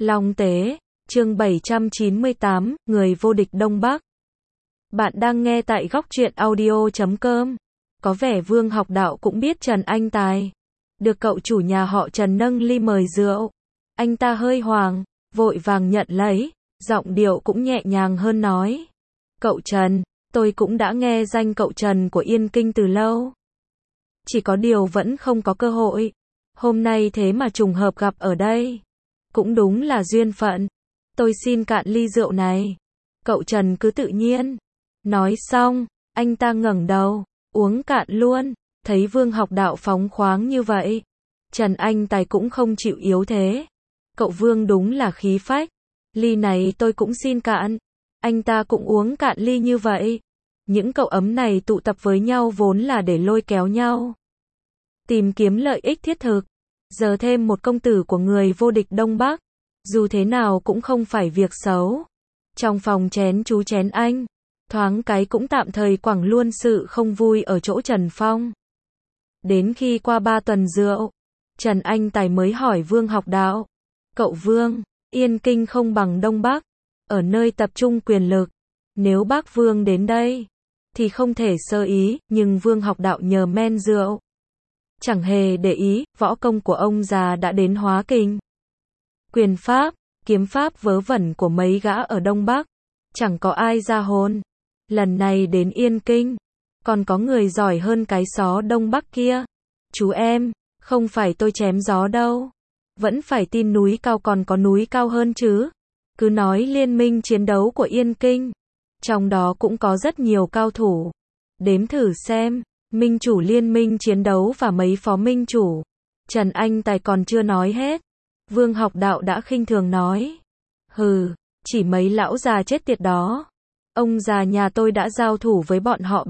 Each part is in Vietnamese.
Long Tế, chương 798, người vô địch Đông Bắc. Bạn đang nghe tại góc truyện audio.com. Có vẻ Vương Học Đạo cũng biết Trần Anh Tài. Được cậu chủ nhà họ Trần nâng ly mời rượu. Anh ta hơi hoảng, vội vàng nhận lấy, giọng điệu cũng nhẹ nhàng hơn nói. Cậu Trần, tôi cũng đã nghe danh cậu Trần của Yên Kinh từ lâu. Chỉ có điều vẫn không có cơ hội. Hôm nay thế mà trùng hợp gặp ở đây. Cũng đúng là duyên phận. Tôi xin cạn ly rượu này. Cậu Trần cứ tự nhiên. Nói xong, anh ta ngẩng đầu, uống cạn luôn. Thấy Vương Học Đạo phóng khoáng như vậy, Trần Anh Tài cũng không chịu yếu thế. Cậu Vương đúng là khí phách. Ly này tôi cũng xin cạn. Anh ta cũng uống cạn ly như vậy. Những cậu ấm này tụ tập với nhau vốn là để lôi kéo nhau, tìm kiếm lợi ích thiết thực. Giờ thêm một công tử của người vô địch Đông Bắc, dù thế nào cũng không phải việc xấu. Trong phòng chén chú chén anh, thoáng cái cũng tạm thời quẳng luôn sự không vui ở chỗ Trần Phong. Đến khi qua 3 tuần rượu, Trần Anh Tài mới hỏi Vương Học Đạo. Cậu Vương, Yên Kinh không bằng Đông Bắc, ở nơi tập trung quyền lực. Nếu bác Vương đến đây, thì không thể sơ ý, nhưng Vương Học Đạo nhờ men rượu. Chẳng hề để ý, võ công của ông già đã đến hóa kình. Quyền pháp, kiếm pháp vớ vẩn của mấy gã ở Đông Bắc, chẳng có ai ra hồn. Lần này đến Yên Kinh, còn có người giỏi hơn cái xó Đông Bắc kia. Chú em, không phải tôi chém gió đâu. Vẫn phải tin núi cao còn có núi cao hơn chứ. Cứ nói liên minh chiến đấu của Yên Kinh, trong đó cũng có rất nhiều cao thủ. Đếm thử xem, minh chủ liên minh chiến đấu và mấy phó minh chủ. Trần Anh Tài còn chưa nói hết, Vương Học Đạo đã khinh thường nói. Hừ, chỉ mấy lão già chết tiệt đó. Ông già nhà tôi đã giao thủ với bọn họ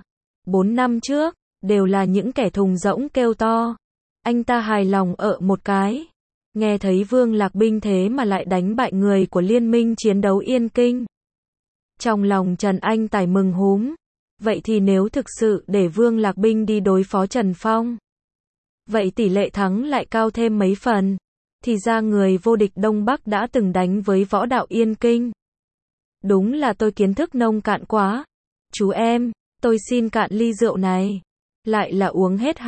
3-4 năm trước, đều là những kẻ thùng rỗng kêu to. Anh ta hài lòng một cái. Nghe thấy Vương Lạc Binh thế mà lại đánh bại người của liên minh chiến đấu Yên Kinh. Trong lòng Trần Anh Tài mừng húm. Vậy thì nếu thực sự để Vương Lạc Binh đi đối phó Trần Phong, vậy tỷ lệ thắng lại cao thêm mấy phần. Thì ra người vô địch Đông Bắc đã từng đánh với võ đạo Yên Kinh. Đúng là tôi kiến thức nông cạn quá. Chú em, tôi xin cạn ly rượu này. Lại là uống hết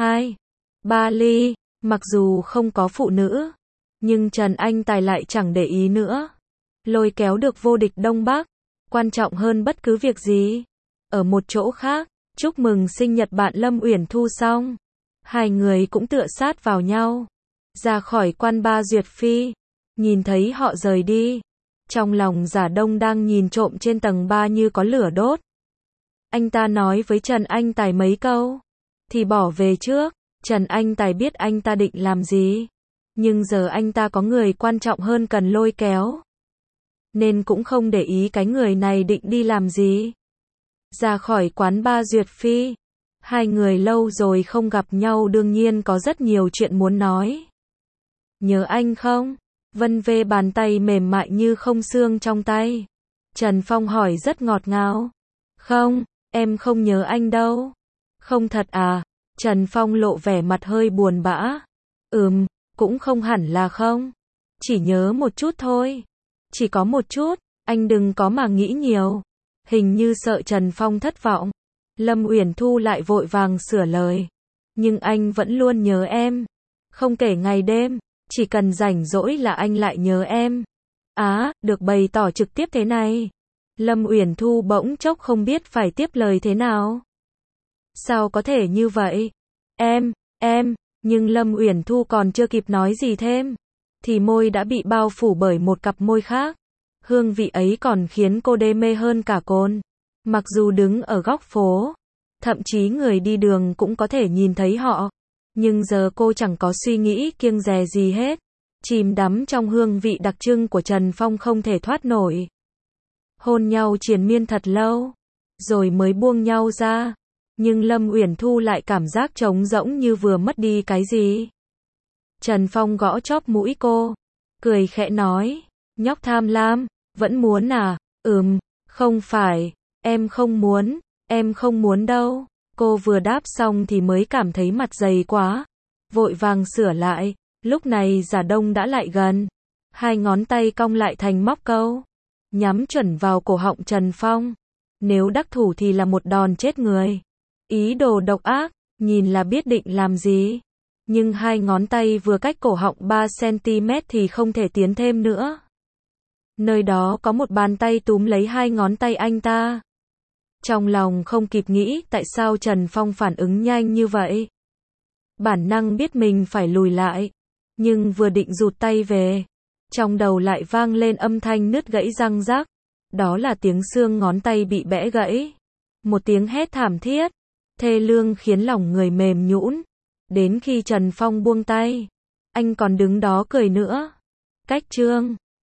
2-3 ly. Mặc dù không có phụ nữ, nhưng Trần Anh Tài lại chẳng để ý nữa. Lôi kéo được vô địch Đông Bắc, quan trọng hơn bất cứ việc gì. Ở một chỗ khác, chúc mừng sinh nhật bạn Lâm Uyển Thu xong, hai người cũng tựa sát vào nhau, ra khỏi quan ba duyệt phi. Nhìn thấy họ rời đi, trong lòng Giả Đông đang nhìn trộm trên tầng 3 như có lửa đốt. Anh ta nói với Trần Anh Tài mấy câu, thì bỏ về trước. Trần Anh Tài biết anh ta định làm gì, nhưng giờ anh ta có người quan trọng hơn cần lôi kéo, nên cũng không để ý cái người này định đi làm gì. Ra khỏi quán ba duyệt phi, hai người lâu rồi không gặp nhau, đương nhiên có rất nhiều chuyện muốn nói. Nhớ anh không? Vân vê bàn tay mềm mại như không xương trong tay. Trần Phong hỏi rất ngọt ngào. Không, em không nhớ anh đâu. Không thật à? Trần Phong lộ vẻ mặt hơi buồn bã. Cũng không hẳn là không. Chỉ nhớ một chút thôi. Chỉ có một chút, anh đừng có mà nghĩ nhiều. Hình như sợ Trần Phong thất vọng. Lâm Uyển Thu lại vội vàng sửa lời. Nhưng anh vẫn luôn nhớ em. Không kể ngày đêm, chỉ cần rảnh rỗi là anh lại nhớ em. Được bày tỏ trực tiếp thế này. Lâm Uyển Thu bỗng chốc không biết phải tiếp lời thế nào. Sao có thể như vậy? Nhưng Lâm Uyển Thu còn chưa kịp nói gì thêm, thì môi đã bị bao phủ bởi một cặp môi khác. Hương vị ấy còn khiến cô đê mê hơn cả cồn. Mặc dù đứng ở góc phố, thậm chí người đi đường cũng có thể nhìn thấy họ, nhưng giờ cô chẳng có suy nghĩ kiêng dè gì hết. Chìm đắm trong hương vị đặc trưng của Trần Phong không thể thoát nổi. Hôn nhau triền miên thật lâu, rồi mới buông nhau ra. Nhưng Lâm Uyển Thu lại cảm giác trống rỗng như vừa mất đi cái gì. Trần Phong gõ chóp mũi cô, cười khẽ nói, nhóc tham lam, vẫn muốn à? Không phải, em không muốn đâu. Cô vừa đáp xong thì mới cảm thấy mặt dày quá, vội vàng sửa lại. Lúc này Giả Đông đã lại gần. Hai ngón tay cong lại thành móc câu, nhắm chuẩn vào cổ họng Trần Phong. Nếu đắc thủ thì là một đòn chết người. Ý đồ độc ác, nhìn là biết định làm gì. Nhưng hai ngón tay vừa cách cổ họng 3 cm thì không thể tiến thêm nữa. Nơi đó có một bàn tay túm lấy hai ngón tay anh ta. Trong lòng không kịp nghĩ tại sao Trần Phong phản ứng nhanh như vậy. Bản năng biết mình phải lùi lại. Nhưng vừa định rụt tay về, trong đầu lại vang lên âm thanh nứt gãy răng rắc. Đó là tiếng xương ngón tay bị bẽ gãy. Một tiếng hét thảm thiết, thê lương khiến lòng người mềm nhũn. Đến khi Trần Phong buông tay, anh còn đứng đó cười nữa. Cách chương